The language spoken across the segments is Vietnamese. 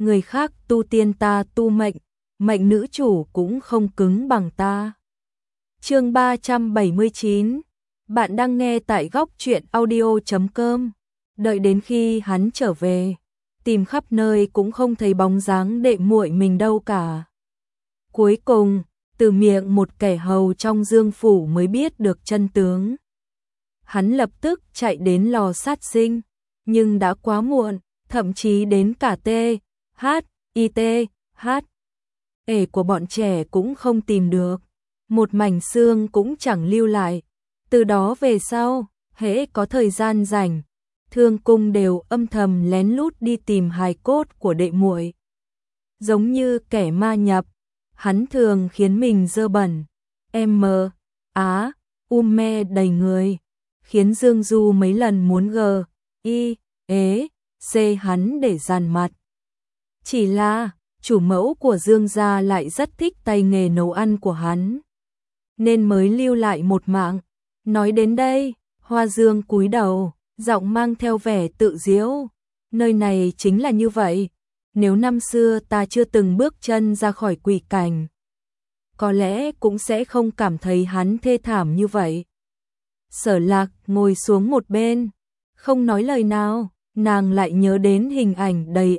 người khác tu tiên ta tu mệnh, mệnh nữ chủ cũng không cứng bằng ta. Chương 379. Bạn đang nghe tại góc truyện audio.com. Đợi đến khi hắn trở về, tìm khắp nơi cũng không thấy bóng dáng đệ muội mình đâu cả. Cuối cùng, từ miệng một kẻ hầu trong Dương phủ mới biết được chân tướng. Hắn lập tức chạy đến lò sát sinh, nhưng đã quá muộn, thậm chí đến cả ê của bọn trẻ cũng không tìm được, một mảnh xương cũng chẳng lưu lại. Từ đó về sau, hễ có thời gian rảnh, Thương Cung đều âm thầm lén lút đi tìm hài cốt của đệ muội. Giống như kẻ ma nhập, hắn thường khiến mình dơ bẩn, me đầy người, khiến Dương Du mấy lần muốn hắn để dàn mặt. Chỉ là, chủ mẫu của Dương gia lại rất thích tay nghề nấu ăn của hắn, nên mới lưu lại một mạng. Nói đến đây, Hoa Dương cúi đầu, giọng mang theo vẻ tự giễu. Nơi này chính là như vậy, nếu năm xưa ta chưa từng bước chân ra khỏi quỷ cảnh, có lẽ cũng sẽ không cảm thấy hắn thê thảm như vậy. Sở Lạc ngồi xuống một bên, không nói lời nào, nàng lại nhớ đến hình ảnh đầy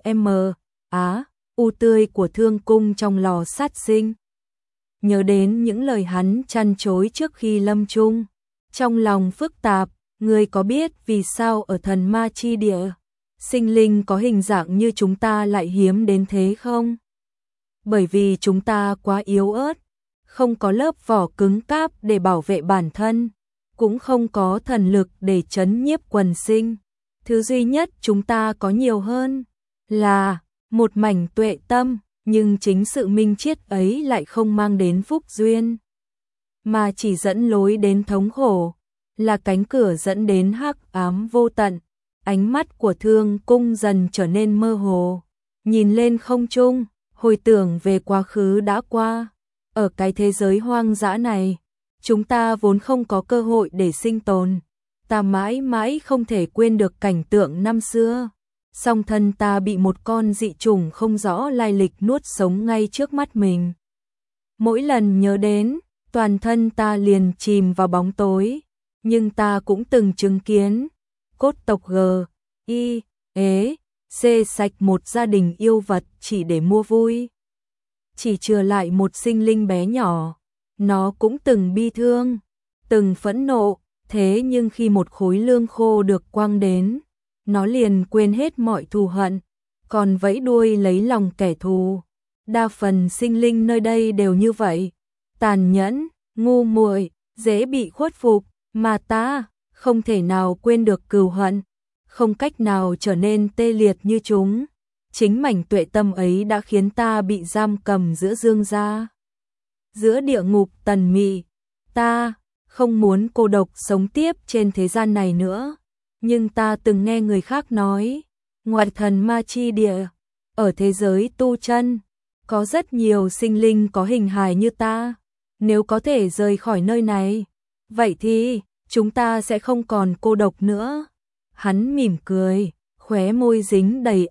tươi của Thương Cung trong lò sát sinh. Nhớ đến những lời hắn trăn trối trước khi lâm chung. Trong lòng phức tạp, ngươi có biết vì sao ở thần ma chi địa, sinh linh có hình dạng như chúng ta lại hiếm đến thế không? Bởi vì chúng ta quá yếu ớt, không có lớp vỏ cứng cáp để bảo vệ bản thân, cũng không có thần lực để trấn nhiếp quần sinh. Thứ duy nhất chúng ta có nhiều hơn là một mảnh tuệ tâm, nhưng chính sự minh triết ấy lại không mang đến phúc duyên, mà chỉ dẫn lối đến thống khổ, là cánh cửa dẫn đến hắc ám vô tận. Ánh mắt của Thương Cung dần trở nên mơ hồ, nhìn lên không trung, hồi tưởng về quá khứ đã qua. Ở cái thế giới hoang dã này, chúng ta vốn không có cơ hội để sinh tồn. Ta mãi mãi không thể quên được cảnh tượng năm xưa. Song thân ta bị một con dị trùng không rõ lai lịch nuốt sống ngay trước mắt mình. Mỗi lần nhớ đến, toàn thân ta liền chìm vào bóng tối. Nhưng ta cũng từng chứng kiến cốt tộc sạch một gia đình yêu vật chỉ để mua vui. Chỉ chừa lại một sinh linh bé nhỏ, nó cũng từng bi thương, từng phẫn nộ, thế nhưng khi một khối lương khô được quăng đến, nó liền quên hết mọi thù hận, còn vẫy đuôi lấy lòng kẻ thù. Đa phần sinh linh nơi đây đều như vậy, tàn nhẫn, ngu muội, dễ bị khuất phục, mà ta không thể nào quên được cừu hận, không cách nào trở nên tê liệt như chúng. Chính mảnh tuệ tâm ấy đã khiến ta bị giam cầm giữa dương gia, giữa địa ngục tần mị. Ta không muốn cô độc sống tiếp trên thế gian này nữa. Nhưng ta từng nghe người khác nói, ngoài thần ma chi địa, ở thế giới tu chân, có rất nhiều sinh linh có hình hài như ta. Nếu có thể rời khỏi nơi này, vậy thì chúng ta sẽ không còn cô độc nữa. Hắn mỉm cười, khóe môi dính đầy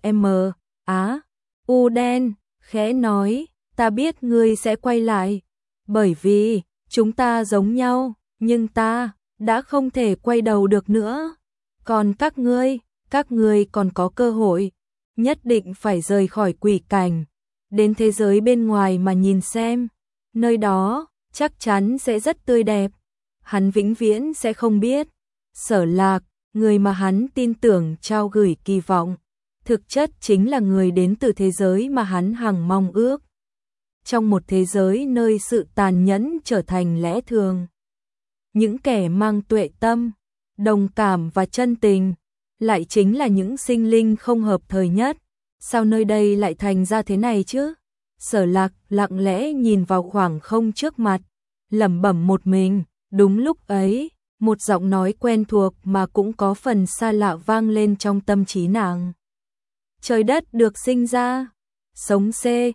đen, khẽ nói, ta biết ngươi sẽ quay lại, bởi vì chúng ta giống nhau, nhưng ta đã không thể quay đầu được nữa. Còn các ngươi còn có cơ hội, nhất định phải rời khỏi quỷ cảnh, đến thế giới bên ngoài mà nhìn xem, nơi đó chắc chắn sẽ rất tươi đẹp. Hắn vĩnh viễn sẽ không biết, Sở Lạc, người mà hắn tin tưởng trao gửi kỳ vọng, thực chất chính là người đến từ thế giới mà hắn hằng mong ước. Trong một thế giới nơi sự tàn nhẫn trở thành lẽ thường, những kẻ mang tuệ tâm, đồng cảm và chân tình, lại chính là những sinh linh không hợp thời nhất. Sao nơi đây lại thành ra thế này chứ? Sở Lạc lặng lẽ nhìn vào khoảng không trước mặt, lẩm bẩm một mình. Đúng lúc ấy, một giọng nói quen thuộc mà cũng có phần xa lạ vang lên trong tâm trí nàng. Trời đất được sinh ra, sống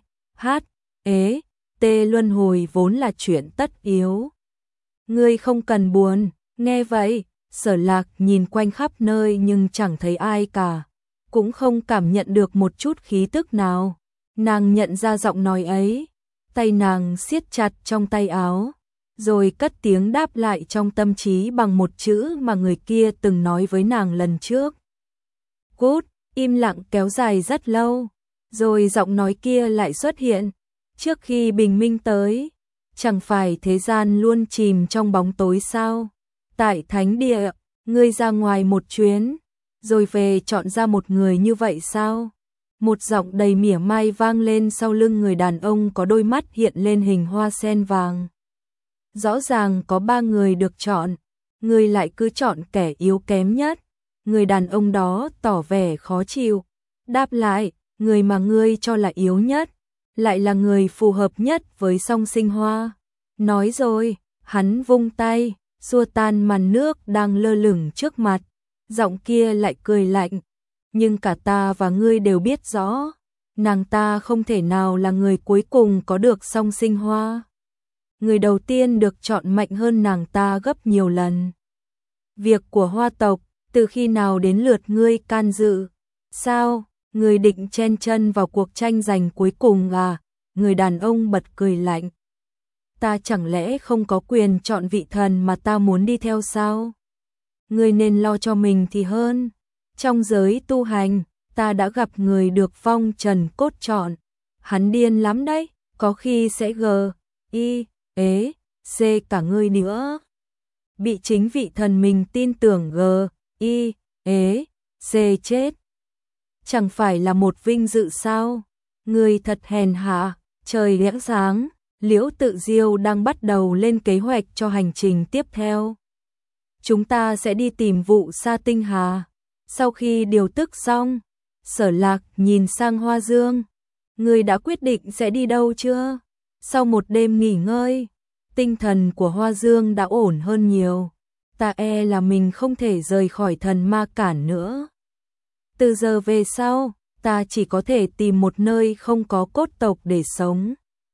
luân hồi vốn là chuyện tất yếu. Ngươi không cần buồn. Nghe vậy, Sở Lạc nhìn quanh khắp nơi nhưng chẳng thấy ai cả. cũng không cảm nhận được một chút khí tức nào. Nàng nhận ra giọng nói ấy, tay nàng siết chặt trong tay áo, rồi cất tiếng đáp lại trong tâm trí bằng một chữ mà người kia từng nói với nàng lần trước. Cút. Im lặng kéo dài rất lâu, rồi giọng nói kia lại xuất hiện. Trước khi bình minh tới, chẳng phải thế gian luôn chìm trong bóng tối sao? Tại thánh địa, ngươi ra ngoài một chuyến, rồi về chọn ra một người như vậy sao? Một giọng đầy mỉa mai vang lên sau lưng người đàn ông có đôi mắt hiện lên hình hoa sen vàng. Rõ ràng có 3 người được chọn, ngươi lại cứ chọn kẻ yếu kém nhất. Người đàn ông đó tỏ vẻ khó chịu, đáp lại, người mà ngươi cho là yếu nhất, lại là người phù hợp nhất với Song Sinh Hoa. Nói rồi, hắn vung tay, xua tan màn nước đang lơ lửng trước mặt, giọng kia lại cười lạnh, nhưng cả ta và ngươi đều biết rõ, nàng ta không thể nào là người cuối cùng có được Song Sinh Hoa. Người đầu tiên được chọn mạnh hơn nàng ta gấp nhiều lần. Việc của Hoa tộc, từ khi nào đến lượt ngươi can dự? Sao, ngươi định chen chân vào cuộc tranh giành cuối cùng à? Người đàn ông bật cười lạnh. Ta chẳng lẽ không có quyền chọn vị thần mà ta muốn đi theo sao? Ngươi nên lo cho mình thì hơn. Trong giới tu hành, ta đã gặp người được phong trần cốt chọn. Hắn điên lắm đấy, có khi sẽ C cả ngươi nữa. Bị chính vị thần mình tin tưởng C chết. Chẳng phải là một vinh dự sao? Ngươi thật hèn hạ. Trời lẽ sáng, Liễu Tự Diêu đang bắt đầu lên kế hoạch cho hành trình tiếp theo. Chúng ta sẽ đi tìm vụ Sa Tinh Hà. Sau khi điều tức xong, Sở Lạc nhìn sang Hoa Dương. Ngươi đã quyết định sẽ đi đâu chưa? Sau một đêm nghỉ ngơi, tinh thần của Hoa Dương đã ổn hơn nhiều. Ta là mình không thể rời khỏi thần ma cản nữa. Từ giờ về sau, ta chỉ có thể tìm một nơi không có cốt tộc để sống.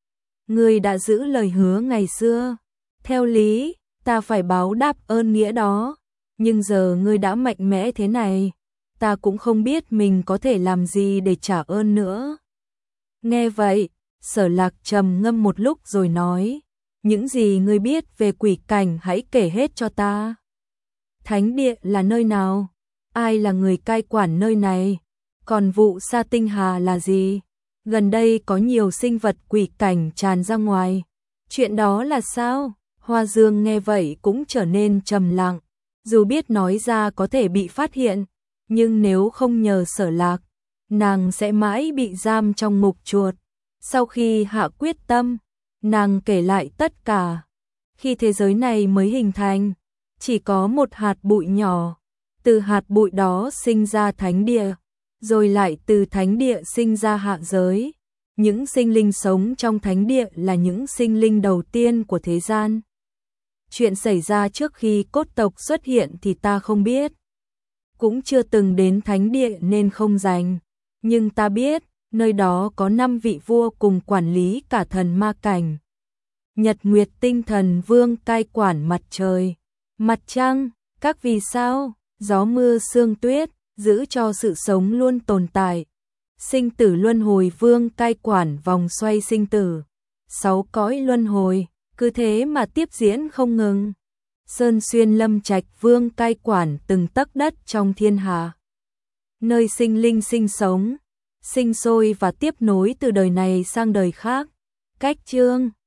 Ngươi đã giữ lời hứa ngày xưa. Theo lý, ta phải báo đáp ơn nghĩa đó. Nhưng giờ ngươi đã mạnh mẽ thế này, ta cũng không biết mình có thể làm gì để trả ơn nữa. Nghe vậy, Sở Lạc trầm ngâm một lúc rồi nói, những gì ngươi biết về quỷ cảnh hãy kể hết cho ta. Thánh địa là nơi nào? Ai là người cai quản nơi này? Còn vụ Sa Tinh Hà là gì? Gần đây có nhiều sinh vật quỷ cảnh tràn ra ngoài. Chuyện đó là sao? Hoa Dương nghe vậy cũng trở nên trầm lặng. Dù biết nói ra có thể bị phát hiện, nhưng nếu không nhờ Sở Lạc, nàng sẽ mãi bị giam trong mục chuột. Sau khi hạ quyết tâm, nàng kể lại tất cả. Khi thế giới này mới hình thành, chỉ có một hạt bụi nhỏ. Từ hạt bụi đó sinh ra thánh địa, rồi lại từ thánh địa sinh ra hạ giới. Những sinh linh sống trong thánh địa là những sinh linh đầu tiên của thế gian. Chuyện xảy ra trước khi cốt tộc xuất hiện thì ta không biết. Cũng chưa từng đến thánh địa nên không rành. Nhưng ta biết, nơi đó có 5 vị vua cùng quản lý cả thần ma cảnh. Nhật Nguyệt Tinh Thần Vương cai quản mặt trời, mặt trăng, các vì sao, gió mưa sương tuyết, giữ cho sự sống luôn tồn tại. Sinh tử luân hồi vương cai quản vòng xoay sinh tử. 6 cõi luân hồi, cứ thế mà tiếp diễn không ngừng. Sơn Xuyên Lâm Trạch vương cai quản từng tấc đất trong thiên hạ. Nơi sinh linh sinh sống, sinh sôi và tiếp nối từ đời này sang đời khác. Cách chương